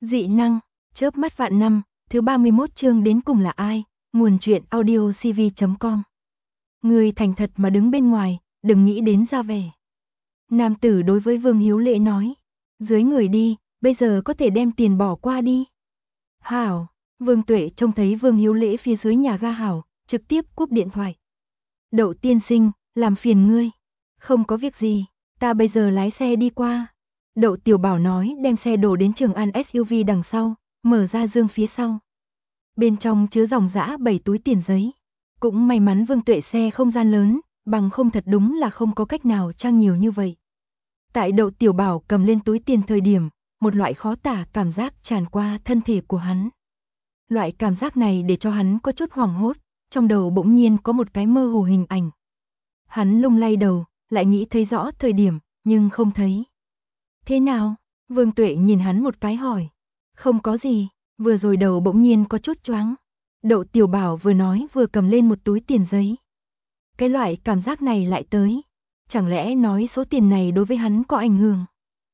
Dị năng, chớp mắt vạn năm, thứ 31 chương đến cùng là ai? Nguồn truyện audio cv.com. Người thành thật mà đứng bên ngoài, đừng nghĩ đến ra vẻ. Nam tử đối với Vương Hiếu Lễ nói, dưới người đi, bây giờ có thể đem tiền bỏ qua đi. Hảo, Vương Tuệ trông thấy Vương Hiếu Lễ phía dưới nhà ga hảo, trực tiếp cúp điện thoại. Đậu tiên sinh, làm phiền ngươi. Không có việc gì, ta bây giờ lái xe đi qua. Đậu Tiểu Bảo nói đem xe đổ đến Trường An SUV đằng sau, mở ra dương phía sau. Bên trong chứa dòng dã 7 túi tiền giấy. Cũng may mắn Vương Tuệ xe không gian lớn, bằng không thật đúng là không có cách nào trang nhiều như vậy. Tại Đậu Tiểu Bảo cầm lên túi tiền thời điểm, một loại khó tả cảm giác tràn qua thân thể của hắn. Loại cảm giác này để cho hắn có chút hoảng hốt, trong đầu bỗng nhiên có một cái mơ hồ hình ảnh. Hắn lung lay đầu, lại nghĩ thấy rõ thời điểm, nhưng không thấy. Thế nào? Vương Tuệ nhìn hắn một cái hỏi. Không có gì, vừa rồi đầu bỗng nhiên có chút choáng. Đậu Tiểu Bảo vừa nói vừa cầm lên một túi tiền giấy. Cái loại cảm giác này lại tới. Chẳng lẽ nói số tiền này đối với hắn có ảnh hưởng?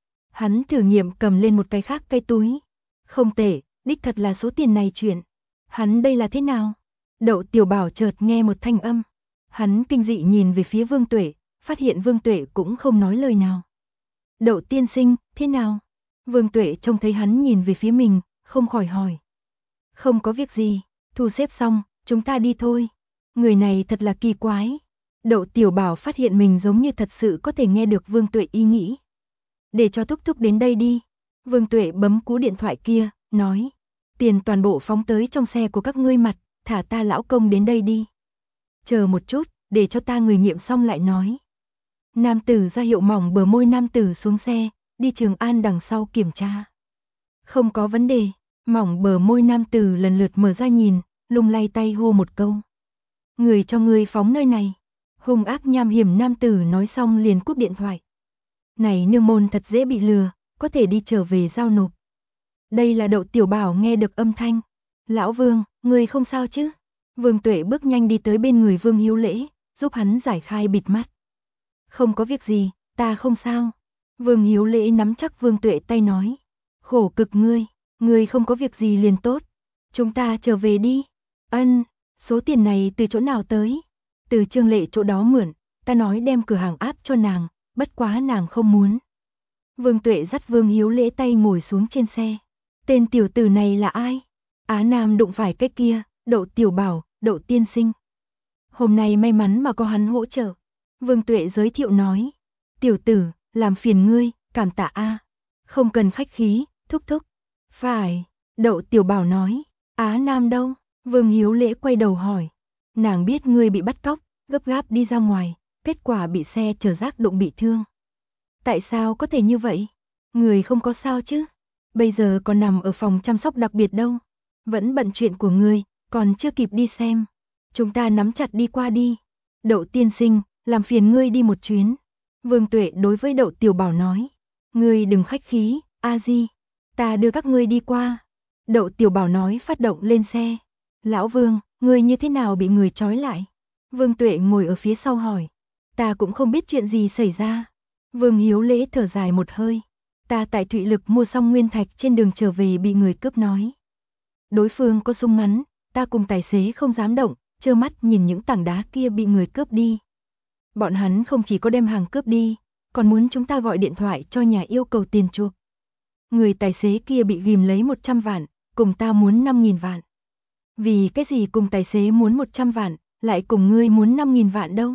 Hắn thử nghiệm cầm lên một cái khác cái túi. Không tệ, đích thật là số tiền này chuyển. Hắn đây là thế nào? Đậu Tiểu Bảo chợt nghe một thanh âm. Hắn kinh dị nhìn về phía Vương Tuệ, phát hiện Vương Tuệ cũng không nói lời nào. Đậu tiên sinh, thế nào? Vương Tuệ trông thấy hắn nhìn về phía mình, không khỏi hỏi. Không có việc gì, thu xếp xong, chúng ta đi thôi. Người này thật là kỳ quái. Đậu Tiểu Bảo phát hiện mình giống như thật sự có thể nghe được Vương Tuệ ý nghĩ. Để cho Thúc Thúc đến đây đi. Vương Tuệ bấm cú điện thoại kia, nói. Tiền toàn bộ phóng tới trong xe của các ngươi mặt, thả ta lão công đến đây đi. Chờ một chút, để cho ta người nghiệm xong lại nói. Nam tử ra hiệu mỏng bờ môi nam tử xuống xe, đi Trường An đằng sau kiểm tra. Không có vấn đề, mỏng bờ môi nam tử lần lượt mở ra nhìn, lung lay tay hô một câu. Người cho người phóng nơi này. Hung ác nham hiểm nam tử nói xong liền cúp điện thoại. Này nương môn thật dễ bị lừa, có thể đi trở về giao nộp. Đây là Đậu Tiểu Bảo nghe được âm thanh. Lão Vương, người không sao chứ? Vương Tuệ bước nhanh đi tới bên người Vương Hiếu Lễ, giúp hắn giải khai bịt mắt. Không có việc gì, ta không sao. Vương Hiếu Lễ nắm chắc Vương Tuệ tay nói. Khổ cực ngươi không có việc gì liền tốt. Chúng ta trở về đi. Ân, số tiền này từ chỗ nào tới? Từ Trương Lệ chỗ đó mượn, ta nói đem cửa hàng áp cho nàng, bất quá nàng không muốn. Vương Tuệ dắt Vương Hiếu Lễ tay ngồi xuống trên xe. Tên tiểu tử này là ai? Á Nam đụng phải cái kia, Đậu Tiểu Bảo, Đậu tiên sinh. Hôm nay may mắn mà có hắn hỗ trợ. Vương Tuệ giới thiệu nói. Tiểu tử, làm phiền ngươi, cảm tạ a. Không cần khách khí, Thúc Thúc. Phải, Đậu Tiểu Bảo nói. Á Nam đâu? Vương Hiếu Lễ quay đầu hỏi. Nàng biết ngươi bị bắt cóc, gấp gáp đi ra ngoài, kết quả bị xe chở rác đụng bị thương. Tại sao có thể như vậy? Người không có sao chứ? Bây giờ còn nằm ở phòng chăm sóc đặc biệt đâu. Vẫn bận chuyện của ngươi, còn chưa kịp đi xem. Chúng ta nắm chặt đi qua đi. Đậu tiên sinh, làm phiền ngươi đi một chuyến. Vương Tuệ đối với Đậu Tiểu Bảo nói. Ngươi đừng khách khí, a di. Ta đưa các ngươi đi qua. Đậu Tiểu Bảo nói phát động lên xe. Lão Vương, ngươi như thế nào bị người trói lại? Vương Tuệ ngồi ở phía sau hỏi. Ta cũng không biết chuyện gì xảy ra. Vương Hiếu Lễ thở dài một hơi. Ta tại Thụy Lực mua xong nguyên thạch trên đường trở về bị người cướp nói. Đối phương có súng ngắn, ta cùng tài xế không dám động, trơ mắt nhìn những tảng đá kia bị người cướp đi. Bọn hắn không chỉ có đem hàng cướp đi, còn muốn chúng ta gọi điện thoại cho nhà yêu cầu tiền chuộc. Người tài xế kia bị ghim lấy 100 vạn, cùng ta muốn 5.000 vạn. Vì cái gì cùng tài xế muốn 100 vạn, lại cùng ngươi muốn 5.000 vạn đâu?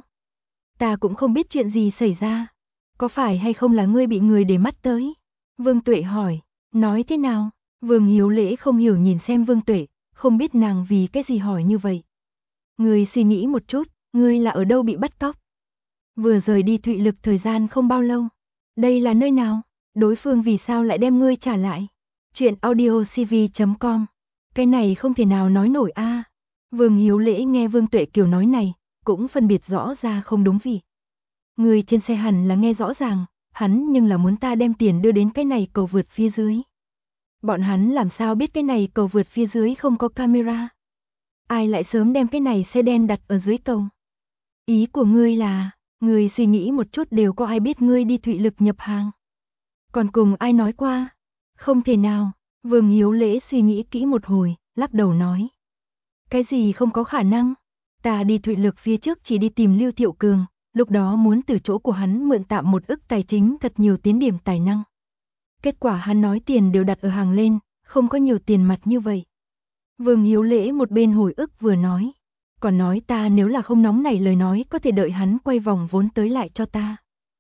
Ta cũng không biết chuyện gì xảy ra. Có phải hay không là ngươi bị người để mắt tới? Vương Tuệ hỏi, nói thế nào? Vương Hiếu Lễ không hiểu nhìn xem Vương Tuệ, không biết nàng vì cái gì hỏi như vậy. Ngươi suy nghĩ một chút, ngươi là ở đâu bị bắt cóc? Vừa rời đi Thụy Lực thời gian không bao lâu. Đây là nơi nào? Đối phương vì sao lại đem ngươi trả lại? Chuyện audio cv.com. Cái này không thể nào nói nổi a. Vương Hiếu Lễ nghe Vương Tuệ Kiều nói này, cũng phân biệt rõ ra không đúng vị. Người trên xe hẳn là nghe rõ ràng, hắn nhưng là muốn ta đem tiền đưa đến cái này cầu vượt phía dưới. Bọn hắn làm sao biết cái này cầu vượt phía dưới không có camera? Ai lại sớm đem cái này xe đen đặt ở dưới cầu? Ý của ngươi là, ngươi suy nghĩ một chút đều có ai biết ngươi đi Thụy Lực nhập hàng. Còn cùng ai nói qua? Không thể nào, Vương Hiếu Lễ suy nghĩ kỹ một hồi, lắc đầu nói. Cái gì không có khả năng? Ta đi Thụy Lực phía trước chỉ đi tìm Lưu Thiệu Cường, lúc đó muốn từ chỗ của hắn mượn tạm 1 ức tài chính thật nhiều tiến điểm tài năng. Kết quả hắn nói tiền đều đặt ở hàng lên, không có nhiều tiền mặt như vậy. Vương Hiếu Lễ một bên hồi ức vừa nói. Còn nói ta nếu là không nóng nảy lời nói có thể đợi hắn quay vòng vốn tới lại cho ta.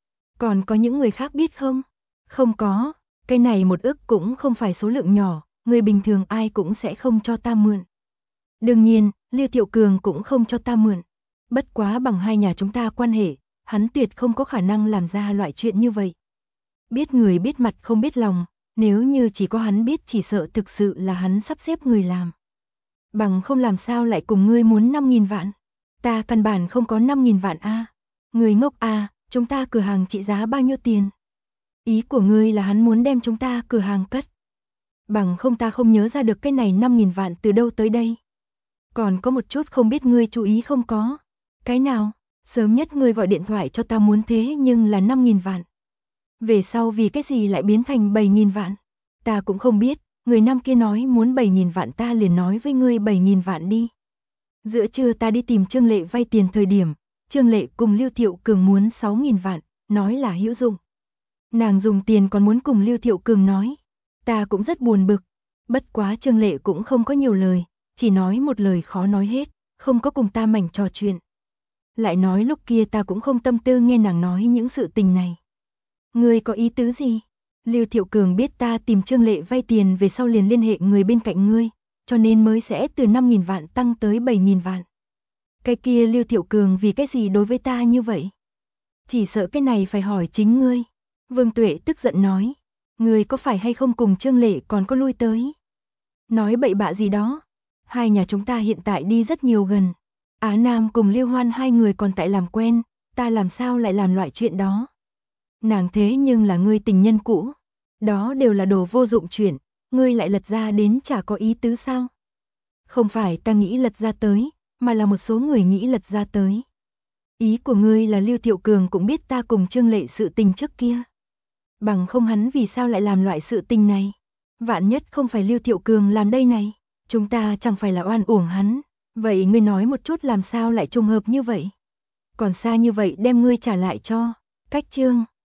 Còn có những người khác biết không? Không có, cái này 1 ức cũng không phải số lượng nhỏ, người bình thường ai cũng sẽ không cho ta mượn. Đương nhiên, Lưu Thiệu Cường cũng không cho ta mượn. Bất quá bằng hai nhà chúng ta quan hệ, hắn tuyệt không có khả năng làm ra loại chuyện như vậy. Biết người biết mặt không biết lòng, nếu như chỉ có hắn biết chỉ sợ thực sự là hắn sắp xếp người làm. Bằng không làm sao lại cùng ngươi muốn 5.000 vạn. Ta căn bản không có 5.000 vạn a. Người ngốc a, chúng ta cửa hàng trị giá bao nhiêu tiền? Ý của ngươi là hắn muốn đem chúng ta cửa hàng cất. Bằng không ta không nhớ ra được cái này 5.000 vạn từ đâu tới đây. Còn có một chút không biết ngươi chú ý không có. Cái nào? Sớm nhất ngươi gọi điện thoại cho ta muốn thế nhưng là 5.000 vạn. Về sau vì cái gì lại biến thành 7.000 vạn? Ta cũng không biết, người năm kia nói muốn 7.000 vạn ta liền nói với ngươi 7.000 vạn đi. Giữa trưa ta đi tìm Trương Lệ vay tiền thời điểm, Trương Lệ cùng Lưu Thiệu Cường muốn 6.000 vạn, nói là hữu dụng. Nàng dùng tiền còn muốn cùng Lưu Thiệu Cường nói. Ta cũng rất buồn bực, bất quá Trương Lệ cũng không có nhiều lời, chỉ nói một lời khó nói hết, không có cùng ta mảnh trò chuyện. Lại nói lúc kia ta cũng không tâm tư nghe nàng nói những sự tình này. Ngươi có ý tứ gì? Lưu Thiệu Cường biết ta tìm Trương Lệ vay tiền về sau liền liên hệ người bên cạnh ngươi, cho nên mới sẽ từ 5.000 vạn tăng tới 7.000 vạn. Cái kia Lưu Thiệu Cường vì cái gì đối với ta như vậy? Chỉ sợ cái này phải hỏi chính ngươi. Vương Tuệ tức giận nói, ngươi có phải hay không cùng Trương Lệ còn có lui tới? Nói bậy bạ gì đó? Hai nhà chúng ta hiện tại đi rất nhiều gần. Á Nam cùng Lưu Hoan hai người còn tại làm quen, ta làm sao lại làm loại chuyện đó? Nàng thế nhưng là ngươi tình nhân cũ. Đó đều là đồ vô dụng chuyện, ngươi lại lật ra đến chả có ý tứ sao? Không phải ta nghĩ lật ra tới, mà là một số người nghĩ lật ra tới. Ý của ngươi là Lưu Thiệu Cường cũng biết ta cùng Trương Lệ sự tình trước kia. Bằng không hắn vì sao lại làm loại sự tình này? Vạn nhất không phải Lưu Thiệu Cường làm đây này, chúng ta chẳng phải là oan uổng hắn. Vậy ngươi nói một chút làm sao lại trùng hợp như vậy? Còn xa như vậy đem ngươi trả lại cho. Cách chương